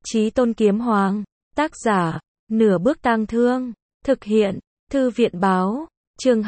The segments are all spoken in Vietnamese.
Chí Tôn Kiếm Hoàng. Tác giả, Nửa Bước Tang Thương. Thực hiện, Thư viện Báo. Chương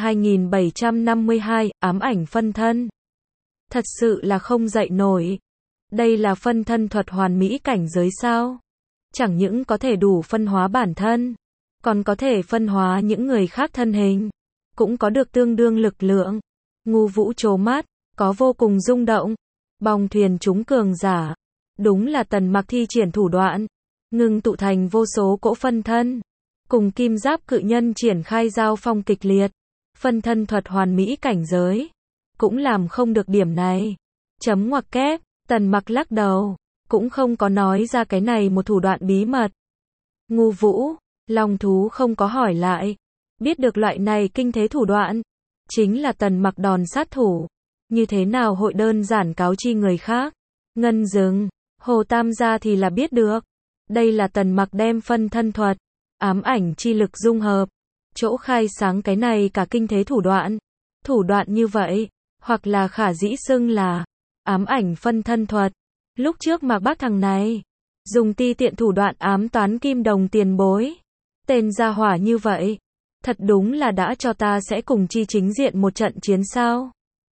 2752, ám ảnh phân thân. Thật sự là không dậy nổi. Đây là phân thân thuật hoàn mỹ cảnh giới sao? Chẳng những có thể đủ phân hóa bản thân, còn có thể phân hóa những người khác thân hình, cũng có được tương đương lực lượng. Ngu Vũ trố mắt, có vô cùng rung động. Bong thuyền chúng cường giả. Đúng là Tần Mặc thi triển thủ đoạn, ngưng tụ thành vô số cỗ phân thân, cùng kim giáp cự nhân triển khai giao phong kịch liệt. Phân thân thuật hoàn mỹ cảnh giới, cũng làm không được điểm này. Chấm ngoặc kép, Tần Mặc lắc đầu, cũng không có nói ra cái này một thủ đoạn bí mật. Ngu Vũ, Long Thú không có hỏi lại. Biết được loại này kinh thế thủ đoạn, chính là Tần Mặc đòn sát thủ. Như thế nào hội đơn giản cáo chi người khác. Ngân Dừng, Hồ Tam gia thì là biết được. Đây là Tần Mặc đem phân thân thuật, ám ảnh chi lực dung hợp, chỗ khai sáng cái này cả kinh thế thủ đoạn. Thủ đoạn như vậy, hoặc là khả dĩ xưng là ám ảnh phân thân thuật. Lúc trước Mạc Bác thằng này dùng ti tiện thủ đoạn ám toán Kim Đồng tiền bối. Tên gia hỏa như vậy, thật đúng là đã cho ta sẽ cùng chi chính diện một trận chiến sao?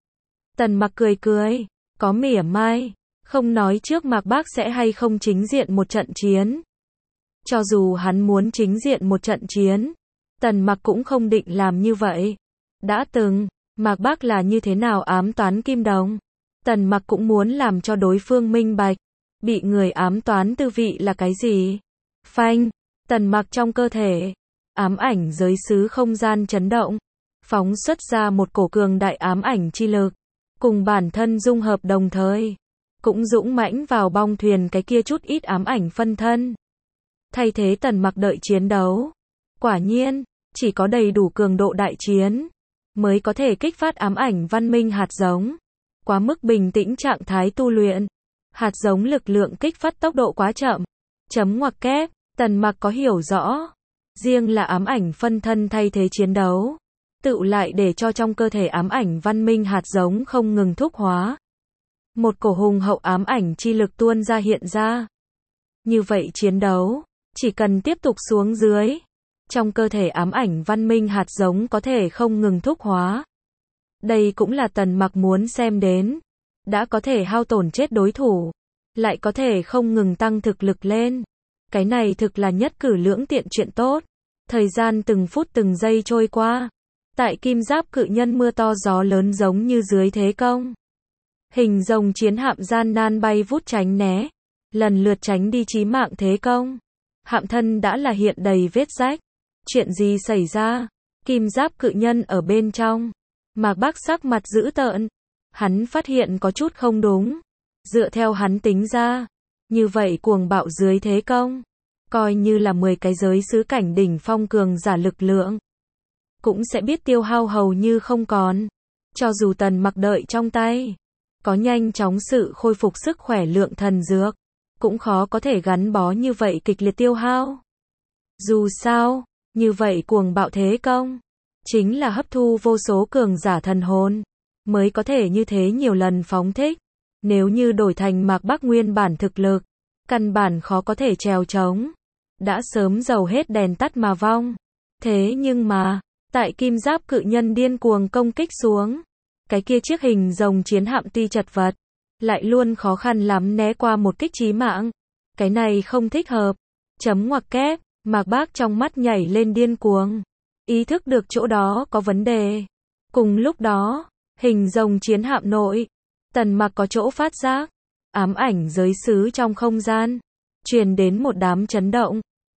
Tần Mặc cười cười, có mỉa mai, không nói trước Mạc Bác sẽ hay không chính diện một trận chiến. Cho dù hắn muốn chính diện một trận chiến, Tần Mặc cũng không định làm như vậy. Đã từng, Mạc Bác là như thế nào ám toán Kim Đồng, Tần Mặc cũng muốn làm cho đối phương minh bạch, bị người ám toán tư vị là cái gì. Phanh, Tần Mặc trong cơ thể, ám ảnh giới xứ không gian chấn động, phóng xuất ra một cổ cường đại ám ảnh chi lực, cùng bản thân dung hợp đồng thời, cũng dũng mãnh vào bong thuyền cái kia chút ít ám ảnh phân thân. Thay thế Tần Mặc đợi chiến đấu. Quả nhiên, chỉ có đầy đủ cường độ đại chiến, mới có thể kích phát ám ảnh văn minh hạt giống. Quá mức bình tĩnh trạng thái tu luyện, hạt giống lực lượng kích phát tốc độ quá chậm. Chấm ngoặc kép, Tần Mặc có hiểu rõ. Riêng là ám ảnh phân thân thay thế chiến đấu, tựu lại để cho trong cơ thể ám ảnh văn minh hạt giống không ngừng thúc hóa. Một cổ hùng hậu ám ảnh chi lực tuôn ra hiện ra. Như vậy chiến đấu, chỉ cần tiếp tục xuống dưới, trong cơ thể ám ảnh văn minh hạt giống có thể không ngừng thúc hóa. Đây cũng là Tần Mặc muốn xem đến. Đã có thể hao tổn chết đối thủ, lại có thể không ngừng tăng thực lực lên. Cái này thực là nhất cử lưỡng tiện chuyện tốt. Thời gian từng phút từng giây trôi qua. Tại kim giáp cự nhân mưa to gió lớn giống như dưới thế công. Hình rồng chiến hạm gian nan bay vút tránh né, lần lượt tránh đi chí mạng thế công. Hạm thân đã là hiện đầy vết rách. Chuyện gì xảy ra? Kim giáp cự nhân ở bên trong. Mạc Bác sắc mặt dữ tợn. Hắn phát hiện có chút không đúng. Dựa theo hắn tính ra, như vậy cuồng bạo dưới thế công, coi như là 10 cái giới xứ cảnh đỉnh phong cường giả lực lượng, cũng sẽ biết tiêu hao hầu như không còn. Cho dù Tần Mặc đợi trong tay có nhanh chóng sự khôi phục sức khỏe lượng thần dược, cũng khó có thể gắn bó như vậy kịch liệt tiêu hao. Dù sao, như vậy cuồng bạo thế công, chính là hấp thu vô số cường giả thần hồn, mới có thể như thế nhiều lần phóng thích. Nếu như đổi thành Mạc Bác nguyên bản thực lực, căn bản khó có thể trèo trống. Đã sớm dầu hết đèn tắt mà vong. Thế nhưng mà, tại kim giáp cự nhân điên cuồng công kích xuống, cái kia chiếc hình rồng chiến hạm tuy chật vật, lại luôn khó khăn lắm né qua một kích chí mạng. Cái này không thích hợp. Chấm ngoặc kép, Mạc Bác trong mắt nhảy lên điên cuồng. Ý thức được chỗ đó có vấn đề. Cùng lúc đó, hình rồng chiến hạm nội, Tần Mặc có chỗ phát giác. Ám ảnh giới xứ trong không gian, truyền đến một đám chấn động.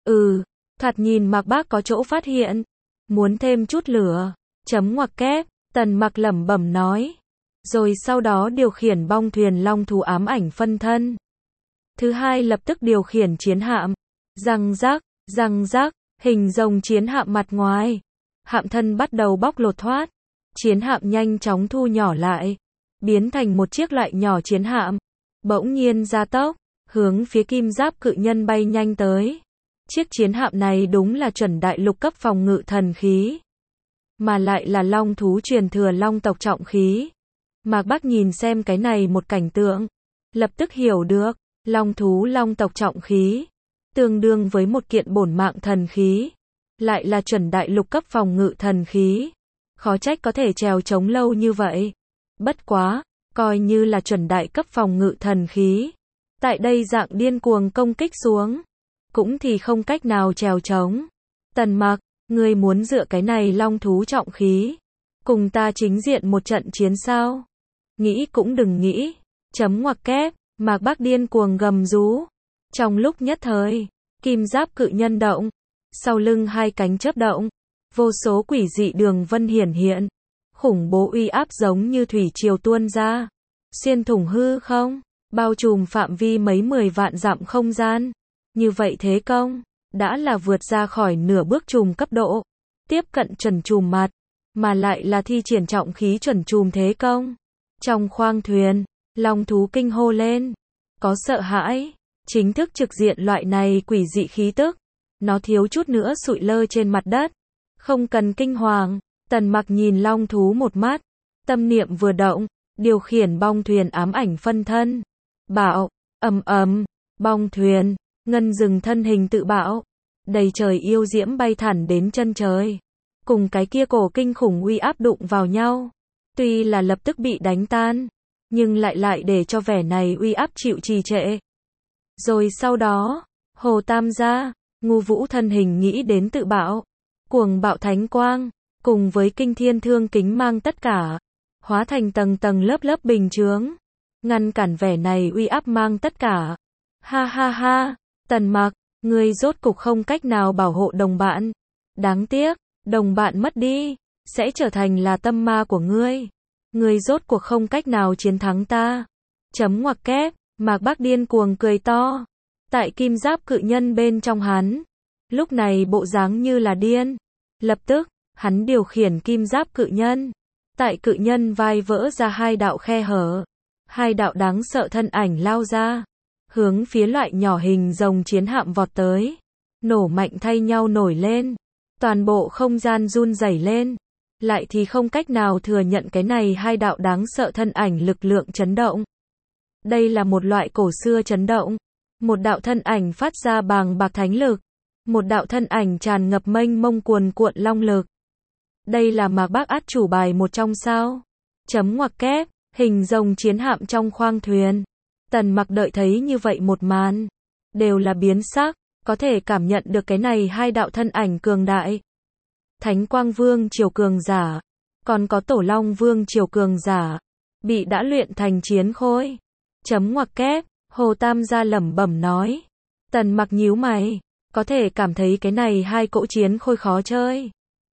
Thoạt nhìn Mạc Bác có chỗ phát hiện. Muốn thêm chút lửa. Chấm ngoặc kép, Tần Mặc lẩm bẩm nói. Rồi sau đó điều khiển bong thuyền long thú ám ảnh phân thân. Thứ hai lập tức điều khiển chiến hạm. Răng rắc, hình rồng chiến hạm mặt ngoài. Hạm thân bắt đầu bóc lột thoát. Chiến hạm nhanh chóng thu nhỏ lại, biến thành một chiếc loại nhỏ chiến hạm. Bỗng nhiên gia tốc, hướng phía kim giáp cự nhân bay nhanh tới. Chiếc chiến hạm này đúng là chuẩn đại lục cấp phòng ngự thần khí, mà lại là long thú truyền thừa long tộc trọng khí. Mạc Bác nhìn xem cái này một cảnh tượng, lập tức hiểu được, long thú long tộc trọng khí, tương đương với một kiện bổn mạng thần khí, lại là chuẩn đại lục cấp phòng ngự thần khí. Khó trách có thể trèo chống lâu như vậy. Bất quá, coi như là chuẩn đại cấp phòng ngự thần khí. Tại đây dạng điên cuồng công kích xuống, cũng thì không cách nào trèo chống. Tần Mặc, ngươi muốn dựa cái này long thú trọng khí, cùng ta chính diện một trận chiến sao? Nghĩ cũng đừng nghĩ. Chấm ngoặc kép, Mạc Bắc điên cuồng gầm rú. Trong lúc nhất thời, kim giáp cự nhân động, sau lưng hai cánh chớp động, vô số quỷ dị đường vân hiển hiện, khủng bố uy áp giống như thủy triều tuôn ra, xuyên thủng hư không, bao trùm phạm vi mấy 10 vạn dặm không gian. Như vậy thế công, đã là vượt ra khỏi nửa bước trùm cấp độ, tiếp cận chuẩn trùm mặt, mà lại là thi triển trọng khí chuẩn trùm thế công. Trong khoang thuyền, long thú kinh hô lên, có sợ hãi, chính thức trực diện loại này quỷ dị khí tức, nó thiếu chút nữa sụi lơ trên mặt đất. Không cần kinh hoàng, Tần Mặc nhìn long thú một mắt, tâm niệm vừa động, điều khiển bong thuyền ám ảnh phân thân. Bạo, ầm ầm, bong thuyền, ngân rừng thân hình tự bạo, đầy trời yêu diễm bay thẳng đến chân trời, cùng cái kia cổ kinh khủng uy áp đụng vào nhau. Tuy là lập tức bị đánh tan, nhưng lại để cho vẻ này uy áp chịu trì trệ. Rồi sau đó, Hồ Tam gia, Ngu Vũ thân hình nghĩ đến tự bạo, cuồng bạo thánh quang, cùng với kinh thiên thương kính mang tất cả, hóa thành tầng tầng lớp lớp bình chướng, ngăn cản vẻ này uy áp mang tất cả. Ha ha ha, Tần Mặc, ngươi rốt cục không cách nào bảo hộ đồng bạn. Đáng tiếc, đồng bạn mất đi, sẽ trở thành là tâm ma của ngươi. Ngươi rốt cuộc không cách nào chiến thắng ta. Chấm ngoặc kép, Mạc Bắc điên cuồng cười to. Tại kim giáp cự nhân bên trong hắn, lúc này bộ dáng như là điên. Lập tức, hắn điều khiển kim giáp cự nhân. Tại cự nhân vai vỡ ra hai đạo khe hở. Hai đạo đáng sợ thân ảnh lao ra, hướng phía loại nhỏ hình rồng chiến hạm vọt tới. Nổ mạnh thay nhau nổi lên. Toàn bộ không gian run rẩy lên. Lại thì không cách nào thừa nhận cái này hai đạo đáng sợ thân ảnh lực lượng chấn động. Đây là một loại cổ xưa chấn động. Một đạo thân ảnh phát ra bàng bạc thánh lực. Một đạo thân ảnh tràn ngập mênh mông cuồn cuộn long lực. Đây là Mạc Bắc át chủ bài một trong sao? Chấm ngoặc kép, hình rồng chiến hạm trong khoang thuyền. Tần Mặc đợi thấy như vậy một màn, đều là biến sắc, có thể cảm nhận được cái này hai đạo thân ảnh cường đại. Thánh Quang Vương triều cường giả, còn có Tổ Long Vương triều cường giả, bị đã luyện thành chiến khôi. Chấm ngoặc kép, Hồ Tam gia lẩm bẩm nói. Tần Mặc nhíu mày, có thể cảm thấy cái này hai cỗ chiến khôi khó chơi.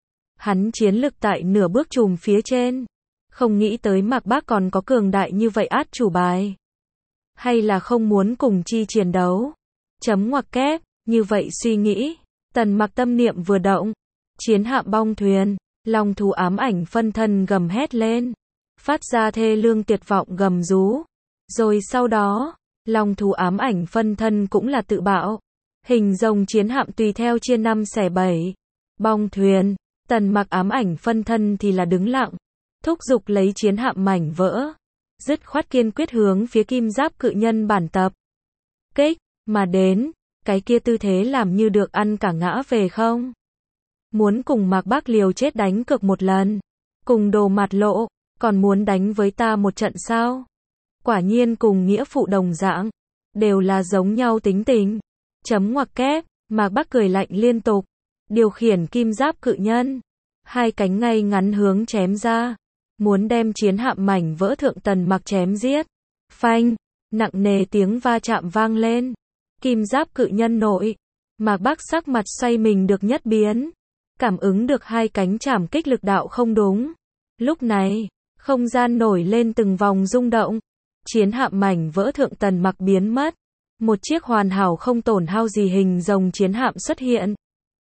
Hắn chiến lực tại nửa bước trùm phía trên, không nghĩ tới Mạc Bắc còn có cường đại như vậy át chủ bài. Hay là không muốn cùng chi chiến đấu. Chấm ngoặc kép, như vậy suy nghĩ, Tần Mặc tâm niệm vừa động, chiến hạm bong thuyền, long thú ám ảnh phân thân gầm hét lên, phát ra thê lương tuyệt vọng gầm rú. Rồi sau đó, long thú ám ảnh phân thân cũng là tự bạo, hình rồng chiến hạm tùy theo chia 5 xẻ 7. Bong thuyền, Tần Mặc ám ảnh phân thân thì là đứng lặng, thúc giục lấy chiến hạm mảnh vỡ, dứt khoát kiên quyết hướng phía kim giáp cự nhân bản tập kích mà đến. Cái kia tư thế làm như được ăn cả ngã về không? Muốn cùng Mạc Bắc liều chết đánh cược một lần, cùng Đồ Mặt Lộ, còn muốn đánh với ta một trận sao? Quả nhiên cùng nghĩa phụ đồng dạng, đều là giống nhau tính tình. Chấm ngoặc kép, Mạc Bắc cười lạnh liên tục, điều khiển kim giáp cự nhân, hai cánh ngay ngắn hướng chém ra, muốn đem chiến hạm mảnh vỡ thượng Tần Mặc chém giết. Phanh, nặng nề tiếng va chạm vang lên. Kim giáp cự nhân nội, Mạc Bắc sắc mặt xoay mình được nhất biến, cảm ứng được hai cánh chảm kích lực đạo không đúng. Lúc này, không gian nổi lên từng vòng rung động, chiến hạm mảnh vỡ thượng Tần Mặc biến mất, một chiếc hoàn hảo không tổn hao gì hình rồng chiến hạm xuất hiện,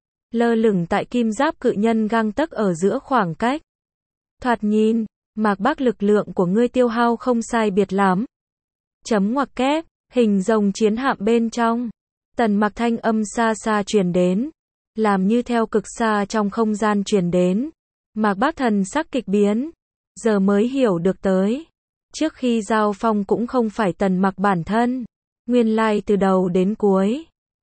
lơ lửng tại kim giáp cự nhân gang tấc ở giữa khoảng cách. Thoạt nhìn, Mạc Bắc lực lượng của ngươi tiêu hao không sai biệt lắm. Chấm ngoặc kép, hình rồng chiến hạm bên trong, Tần Mặc thanh âm xa xa truyền đến, làm như theo cực xa trong không gian truyền đến. Mạc Bắc thần sắc kịch biến, giờ mới hiểu được tới, trước khi giao phong cũng không phải Tần Mặc bản thân, nguyên lai từ đầu đến cuối,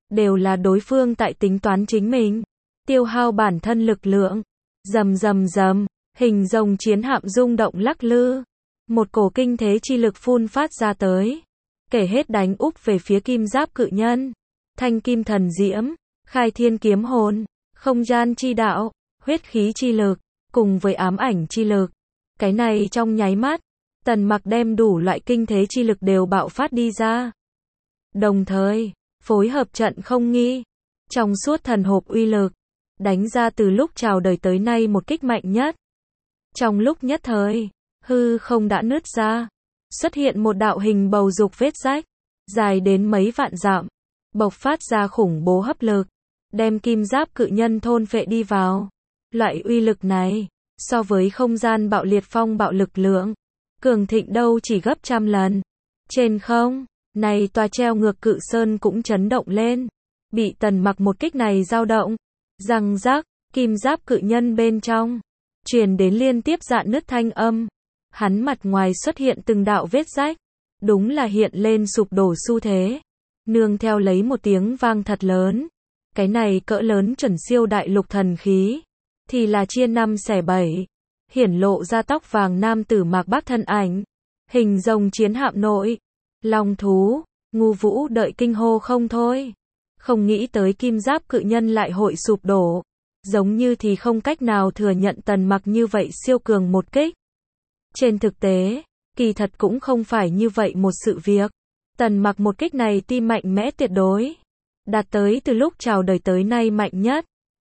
đều là đối phương tại tính toán chính mình, tiêu hao bản thân lực lượng. Rầm rầm rầm, hình rồng chiến hạm rung động lắc lư, một cổ kinh thế chi lực phun phát ra tới, kể hết đánh úp về phía kim giáp cự nhân. Thanh kim thần diễm, khai thiên kiếm hồn, không gian chi đạo, huyết khí chi lực, cùng với ám ảnh chi lực. Cái này trong nháy mắt, Tần Mặc đem đủ loại kinh thế chi lực đều bạo phát đi ra. Đồng thời, phối hợp trận không nghi, trong suốt thần hộp uy lực, đánh ra từ lúc chào đời tới nay một kích mạnh nhất. Trong lúc nhất thời, hư không đã nứt ra, xuất hiện một đạo hình bầu dục vết rách, dài đến mấy vạn dặm, bộc phát ra khủng bố hấp lực, đem kim giáp cự nhân thôn phệ đi vào. Loại uy lực này, so với không gian bạo liệt phong bạo lực lượng, cường thịnh đâu chỉ gấp trăm lần. Trên không, này tòa treo ngược cự sơn cũng chấn động lên, bị Tần Mặc một kích này dao động. Răng rắc, kim giáp cự nhân bên trong, truyền đến liên tiếp rạn nứt thanh âm. Hắn mặt ngoài xuất hiện từng đạo vết rách, đúng là hiện lên sụp đổ xu thế. Nương theo lấy một tiếng vang thật lớn, cái này cỡ lớn chuẩn siêu đại lục thần khí, thì là chia năm xẻ bảy, hiển lộ ra tóc vàng nam tử Mạc Bác thân ảnh. Hình rồng chiến hạm nội, long thú, Ngu Vũ đợi kinh hô không thôi. Không nghĩ tới kim giáp cự nhân lại hội sụp đổ, giống như thì không cách nào thừa nhận Tần Mặc như vậy siêu cường một kích. Trên thực tế, kỳ thật cũng không phải như vậy một sự việc. Tần Mặc một kích này tuy mạnh mẽ tuyệt đối, đạt tới từ lúc chào đời tới nay mạnh nhất,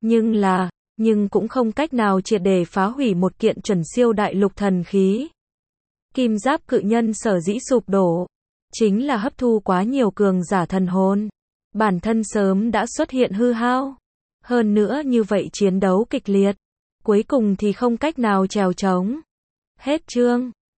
nhưng cũng không cách nào triệt để phá hủy một kiện chuẩn siêu đại lục thần khí. Kim giáp cự nhân sở dĩ sụp đổ, chính là hấp thu quá nhiều cường giả thần hồn, bản thân sớm đã xuất hiện hư hao. Hơn nữa như vậy chiến đấu kịch liệt, cuối cùng thì không cách nào trèo trống. Hết chương.